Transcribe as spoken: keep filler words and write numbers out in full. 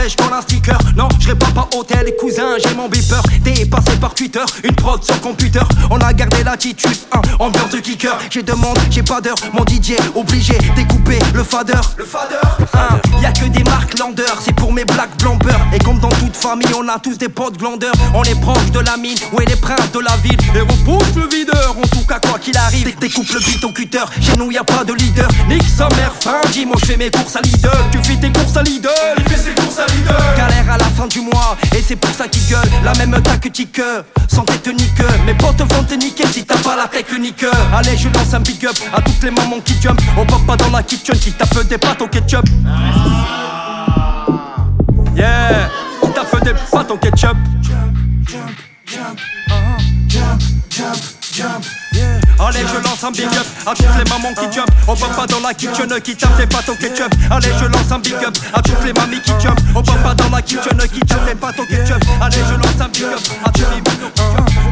fraîche comme un sticker. Non, j'serai pas pas hôtel et cousin, j'ai mon beeper. Dépassé par Twitter, une prod sur computer. On a gardé l'attitude, hein, ambiance de kicker. J'ai demande, j'ai pas d'heure, mon D J obligé découper le fader. Le fader, hein, y'a que des marques landeurs, c'est pour mes black blancs-beurre. Et comme dans toute famille, on a tous des potes glandeurs. On est proche de la mine, ouais les princes de la ville. Et repousse le videur, en tout cas quoi qu'il arrive. Dès que découpe le beat au cutter, chez nous y'a pas de leader. Nique sa mère, fin, dis-moi je fais mes courses à Lidl. Tu fais tes courses à Lidl, il fait ses courses à Lidl. Galère à la fin du mois, et c'est pour ça qu'il gueule. La même tactique, sans technique. Mes potes vont te niquer si t'as pas la technique. Allez je lance un big up à toutes les mamans qui jump. On pop pas dans la kitchen qui tape des pâtes au ketchup. Yeah, qui tape des pâtes au ketchup. Jump, jump, jump, jump, jump. Yeah. Allez je lance un big up à toutes les mamans qui jump. On pop pas dans la kitchen qui tape des pâtes au ketchup. Allez je lance un big up à toutes les mamies qui jump. On pop pas dans la kitchen qui tape des pâtes au ketchup. Allez je lance un big up à tous les mamans qui jump.